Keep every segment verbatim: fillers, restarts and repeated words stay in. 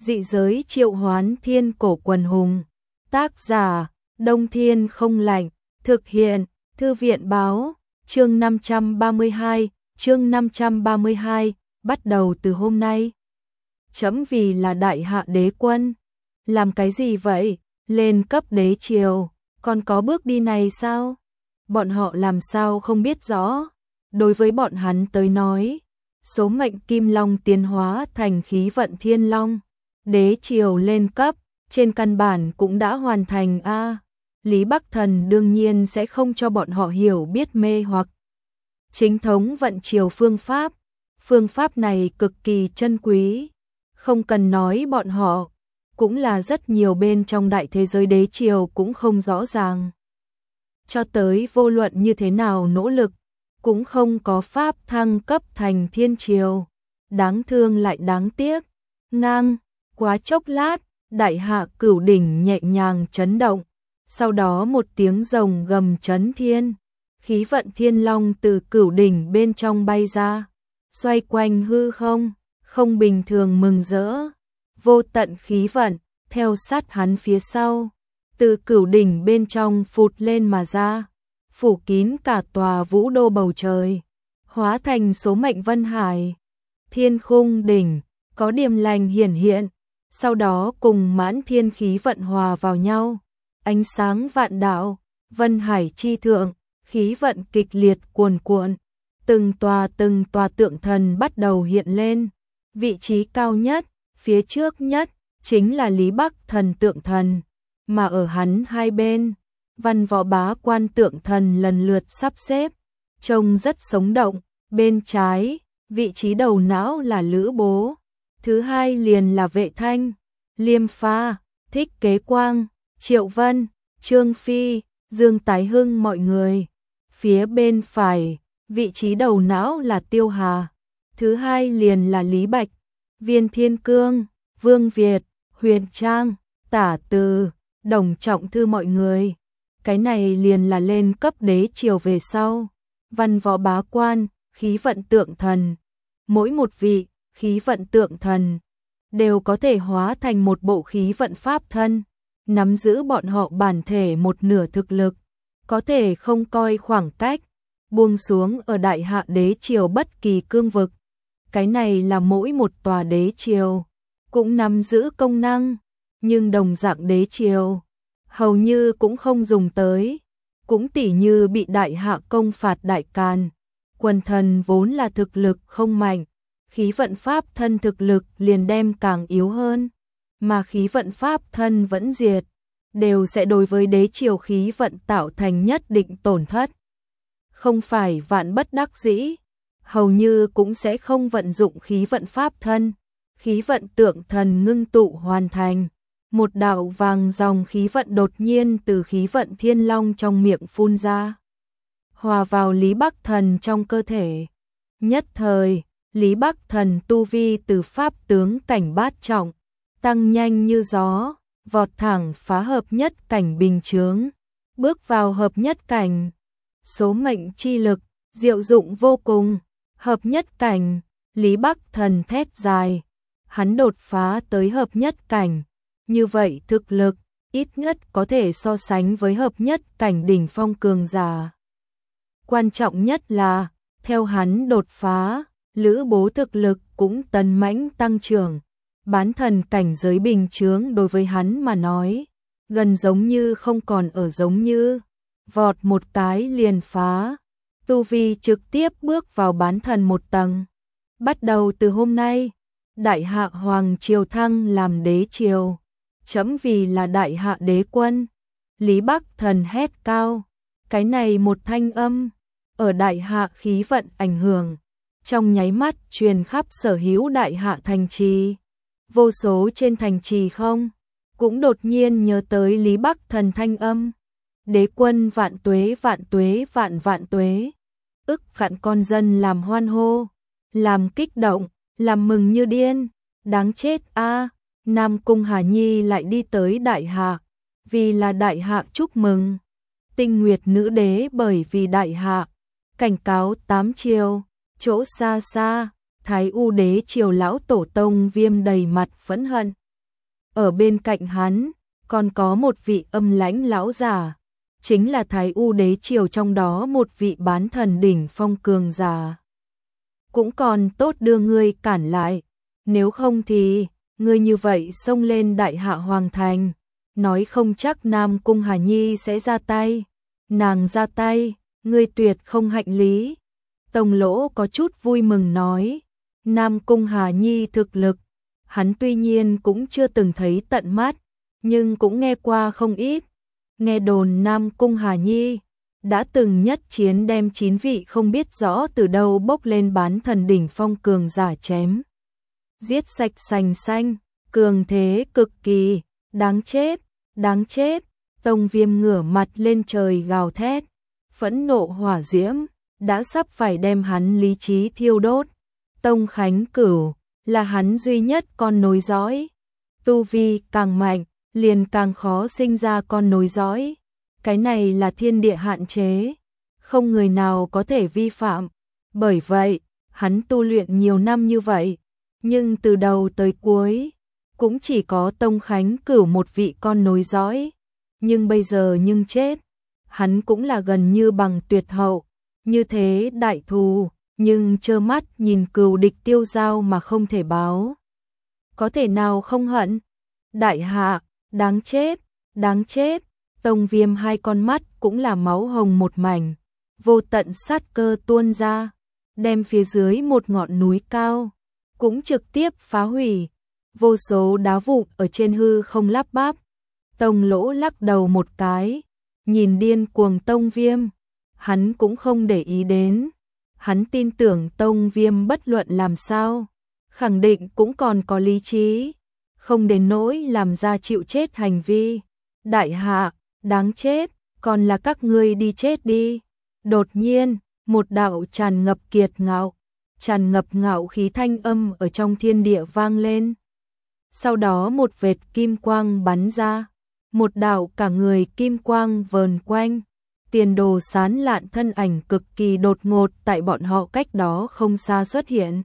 Dị giới triệu hoán thiên cổ quần hùng. Tác giả, Đông Thiên không lạnh. Thực hiện, Thư viện báo. Chương năm trăm ba mươi hai, chương năm trăm ba mươi hai, bắt đầu từ hôm nay. Chấm vì là đại hạ đế quân. Làm cái gì vậy? Lên cấp đế triều, còn có bước đi này sao? Bọn họ làm sao không biết rõ? Đối với bọn hắn tới nói, số mệnh Kim Long tiến hóa thành khí vận Thiên Long, đế triều lên cấp, trên căn bản cũng đã hoàn thành a. Lý Bắc Thần đương nhiên sẽ không cho bọn họ hiểu biết mê hoặc chính thống vận triều phương pháp. Phương pháp này cực kỳ chân quý, không cần nói bọn họ, cũng là rất nhiều bên trong đại thế giới đế triều cũng không rõ ràng. Cho tới vô luận như thế nào nỗ lực, cũng không có pháp thăng cấp thành thiên triều. Đáng thương lại đáng tiếc. Ngang, quá chốc lát, đại hạ cửu đỉnh nhẹ nhàng chấn động. Sau đó một tiếng rồng gầm chấn thiên. Khí vận Thiên Long từ cửu đỉnh bên trong bay ra, xoay quanh hư không, không bình thường mừng rỡ. Vô tận khí vận, theo sát hắn phía sau, từ cửu đỉnh bên trong phụt lên mà ra, phủ kín cả tòa vũ đô bầu trời, hóa thành số mệnh vân hải. Thiên khung đỉnh, có điềm lành hiển hiện, sau đó cùng mãn thiên khí vận hòa vào nhau. Ánh sáng vạn đạo, vân hải chi thượng, khí vận kịch liệt cuồn cuộn, từng tòa từng tòa tượng thần bắt đầu hiện lên. Vị trí cao nhất, phía trước nhất, chính là Lý Bắc Thần tượng thần, mà ở hắn hai bên, văn võ bá quan tượng thần lần lượt sắp xếp, trông rất sống động. Bên trái, vị trí đầu não là Lữ Bố, thứ hai liền là Vệ Thanh, Liêm Pha, Thích Kế Quang, Triệu Vân, Trương Phi, Dương Tái Hưng mọi người. Phía bên phải, vị trí đầu não là Tiêu Hà, thứ hai liền là Lý Bạch, Viên Thiên Cương, Vương Việt, Huyền Trang, Tả Từ, Đồng Trọng Thư mọi người. Cái này liền là lên cấp đế triều về sau. Văn võ bá quan, khí vận tượng thần. Mỗi một vị, khí vận tượng thần, đều có thể hóa thành một bộ khí vận pháp thân, nắm giữ bọn họ bản thể một nửa thực lực, có thể không coi khoảng cách, buông xuống ở đại hạ đế triều bất kỳ cương vực. Cái này là mỗi một tòa đế triều cũng nắm giữ công năng, nhưng đồng dạng đế triều hầu như cũng không dùng tới. Cũng tỉ như bị đại hạ công phạt Đại Càn, quần thần vốn là thực lực không mạnh, khí vận pháp thân thực lực liền đem càng yếu hơn, mà khí vận pháp thân vẫn diệt, đều sẽ đối với đế triều khí vận tạo thành nhất định tổn thất. Không phải vạn bất đắc dĩ, hầu như cũng sẽ không vận dụng khí vận pháp thân. Khí vận tượng thần ngưng tụ hoàn thành, một đạo vàng dòng khí vận đột nhiên từ khí vận Thiên Long trong miệng phun ra, hòa vào Lý Bắc Thần trong cơ thể. Nhất thời, Lý Bắc Thần tu vi từ pháp tướng cảnh bát trọng, tăng nhanh như gió, vọt thẳng phá hợp nhất cảnh bình chướng, bước vào hợp nhất cảnh. Số mệnh chi lực, diệu dụng vô cùng. Hợp nhất cảnh, Lý Bắc Thần thét dài, hắn đột phá tới hợp nhất cảnh. Như vậy thực lực, ít nhất có thể so sánh với hợp nhất cảnh đỉnh phong cường giả. Quan trọng nhất là, theo hắn đột phá, Lữ Bố thực lực cũng tấn mãnh tăng trưởng. Bán thần cảnh giới bình chướng đối với hắn mà nói, gần giống như không còn ở giống như, vọt một cái liền phá. Tu vi trực tiếp bước vào bán thần một tầng. Bắt đầu từ hôm nay, đại hạ hoàng triều thăng làm đế triều. Chấm vì là đại hạ đế quân. Lý Bắc Thần hét cao. Cái này một thanh âm, ở đại hạ khí vận ảnh hưởng, trong nháy mắt truyền khắp sở hữu đại hạ thành trì. Vô số trên thành trì không, cũng đột nhiên nhớ tới Lý Bắc Thần thanh âm. Đế quân vạn tuế vạn tuế vạn vạn tuế. Ức vạn con dân làm hoan hô, làm kích động, làm mừng như điên. Đáng chết a, Nam Cung Hà Nhi lại đi tới đại hạ, vì là đại hạ chúc mừng. Tinh Nguyệt nữ đế bởi vì đại hạ, cảnh cáo tám triều, chỗ xa xa, Thái U đế triều lão tổ tông Viêm đầy mặt phẫn hận. ở bên cạnh hắn còn có một vị âm lãnh lão giả, chính là Thái U đế triều trong đó một vị bán thần đỉnh phong cường giả. Cũng còn tốt đưa ngươi cản lại, nếu không thì ngươi như vậy xông lên đại hạ hoàng thành, nói không chắc Nam Cung Hà Nhi sẽ ra tay, nàng ra tay, ngươi tuyệt không hạnh lý. Tông Lỗ có chút vui mừng nói, Nam Cung Hà Nhi thực lực, hắn tuy nhiên cũng chưa từng thấy tận mắt, nhưng cũng nghe qua không ít. Nghe đồn Nam Cung Hà Nhi đã từng nhất chiến đem chín vị không biết rõ từ đâu bốc lên bán thần đỉnh phong cường giả chém giết sạch sành xanh, cường thế cực kỳ, đáng chết, đáng chết. Tông Viêm ngửa mặt lên trời gào thét, phẫn nộ hỏa diễm đã sắp phải đem hắn lý trí thiêu đốt. Tông Khánh Cửu là hắn duy nhất con nối dõi, tu vi càng mạnh liền càng khó sinh ra con nối dõi, cái này là thiên địa hạn chế, không người nào có thể vi phạm. Bởi vậy, hắn tu luyện nhiều năm như vậy, nhưng từ đầu tới cuối cũng chỉ có Tông Khánh Cửu một vị con nối dõi, nhưng bây giờ nhưng chết, hắn cũng là gần như bằng tuyệt hậu, như thế đại thù, nhưng trơ mắt nhìn cừu địch tiêu dao mà không thể báo, có thể nào không hận? Đại hạ, đáng chết, đáng chết. Tông Viêm hai con mắt cũng là máu hồng một mảnh, vô tận sát cơ tuôn ra, đem phía dưới một ngọn núi cao cũng trực tiếp phá hủy, vô số đá vụn ở trên hư không lắp bắp. Tông Lỗ lắc đầu một cái, nhìn điên cuồng Tông Viêm, hắn cũng không để ý đến, hắn tin tưởng Tông Viêm bất luận làm sao, khẳng định cũng còn có lý trí, không đến nỗi làm ra chịu chết hành vi. Đại hạ, đáng chết, còn là các ngươi đi chết đi. Đột nhiên, một đạo tràn ngập kiệt ngạo, tràn ngập ngạo khí thanh âm ở trong thiên địa vang lên. Sau đó một vệt kim quang bắn ra, một đạo cả người kim quang vờn quanh, tiền đồ sán lạn thân ảnh cực kỳ đột ngột tại bọn họ cách đó không xa xuất hiện.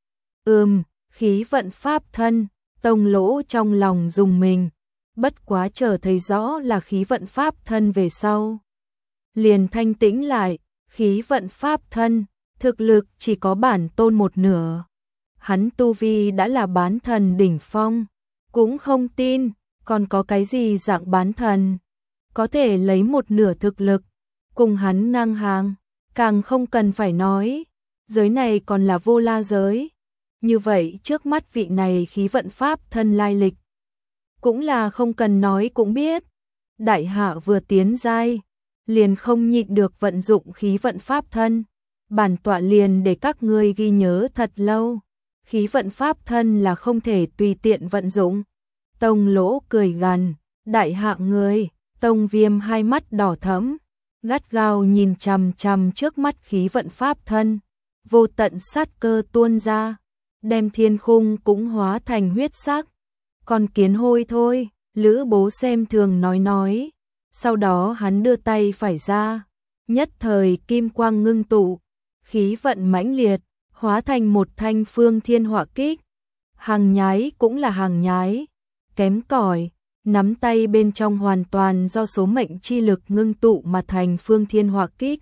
Ừm, khí vận pháp thân. Tông Lỗ trong lòng dùng mình, bất quá chờ thấy rõ là khí vận pháp thân về sau, liền thanh tĩnh lại. Khí vận pháp thân, thực lực chỉ có bản tôn một nửa, hắn tu vi đã là bán thần đỉnh phong, cũng không tin còn có cái gì dạng bán thần có thể lấy một nửa thực lực cùng hắn ngang hàng. Càng không cần phải nói, giới này còn là vô la giới. Như vậy trước mắt vị này khí vận pháp thân lai lịch, cũng là không cần nói cũng biết. Đại hạ vừa tiến giai, liền không nhịn được vận dụng khí vận pháp thân. Bản tọa liền để các ngươi ghi nhớ thật lâu, khí vận pháp thân là không thể tùy tiện vận dụng. Tông Lỗ cười gằn, đại hạ ngươi. Tông Viêm hai mắt đỏ thẫm, gắt gao nhìn chằm chằm trước mắt khí vận pháp thân, vô tận sát cơ tuôn ra, đem thiên khung cũng hóa thành huyết sắc. Còn kiến hôi thôi, Lữ Bố xem thường nói nói. Sau đó hắn đưa tay phải ra, nhất thời kim quang ngưng tụ, khí vận mãnh liệt, hóa thành một thanh phương thiên hỏa kích. Hàng nhái cũng là hàng nhái, kém cỏi, nắm tay bên trong hoàn toàn do số mệnh chi lực ngưng tụ mà thành phương thiên hỏa kích.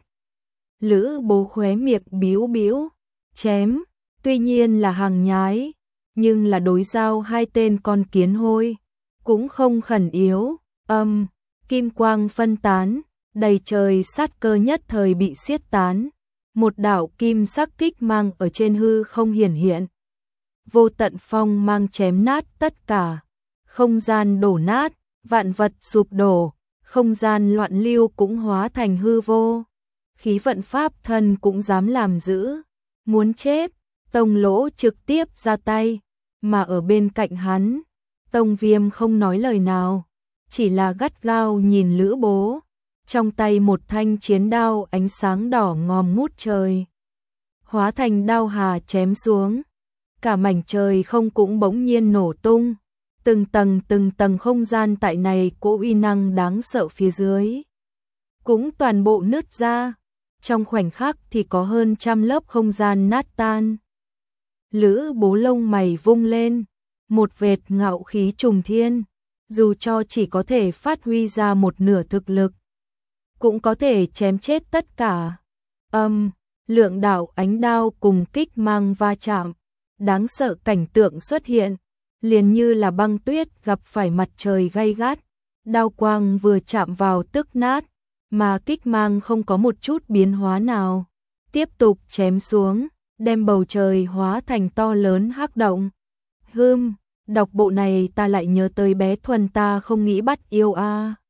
Lữ Bố khóe miệng biếu biếu, chém, tuy nhiên là hàng nhái, nhưng là đối giao hai tên con kiến hôi, cũng không khẩn yếu. Âm, kim quang phân tán, đầy trời sát cơ nhất thời bị xiết tán, một đạo kim sắc kích mang ở trên hư không hiển hiện. Vô tận phong mang chém nát tất cả, không gian đổ nát, vạn vật sụp đổ, không gian loạn lưu cũng hóa thành hư vô. Khí vận pháp thân cũng dám làm dữ, muốn chết. Tông Lỗ trực tiếp ra tay, mà ở bên cạnh hắn, Tông Viêm không nói lời nào, chỉ là gắt gao nhìn Lữ Bố, trong tay một thanh chiến đao ánh sáng đỏ ngòm ngút trời, hóa thành đao hà chém xuống, cả mảnh trời không cũng bỗng nhiên nổ tung, từng tầng từng tầng không gian tại này cỗ uy năng đáng sợ phía dưới, cũng toàn bộ nứt ra, trong khoảnh khắc thì có hơn trăm lớp không gian nát tan. Lữ Bố lông mày vung lên, một vệt ngạo khí trùng thiên, dù cho chỉ có thể phát huy ra một nửa thực lực, cũng có thể chém chết tất cả. Âm, lượng đạo ánh đao cùng kích mang va chạm, đáng sợ cảnh tượng xuất hiện, liền như là băng tuyết gặp phải mặt trời gay gắt, đao quang vừa chạm vào tức nát, mà kích mang không có một chút biến hóa nào, tiếp tục chém xuống, đem bầu trời hóa thành to lớn hắc động. Hừm, đọc bộ này ta lại nhớ tới bé Thuần ta không nghĩ bắt yêu a.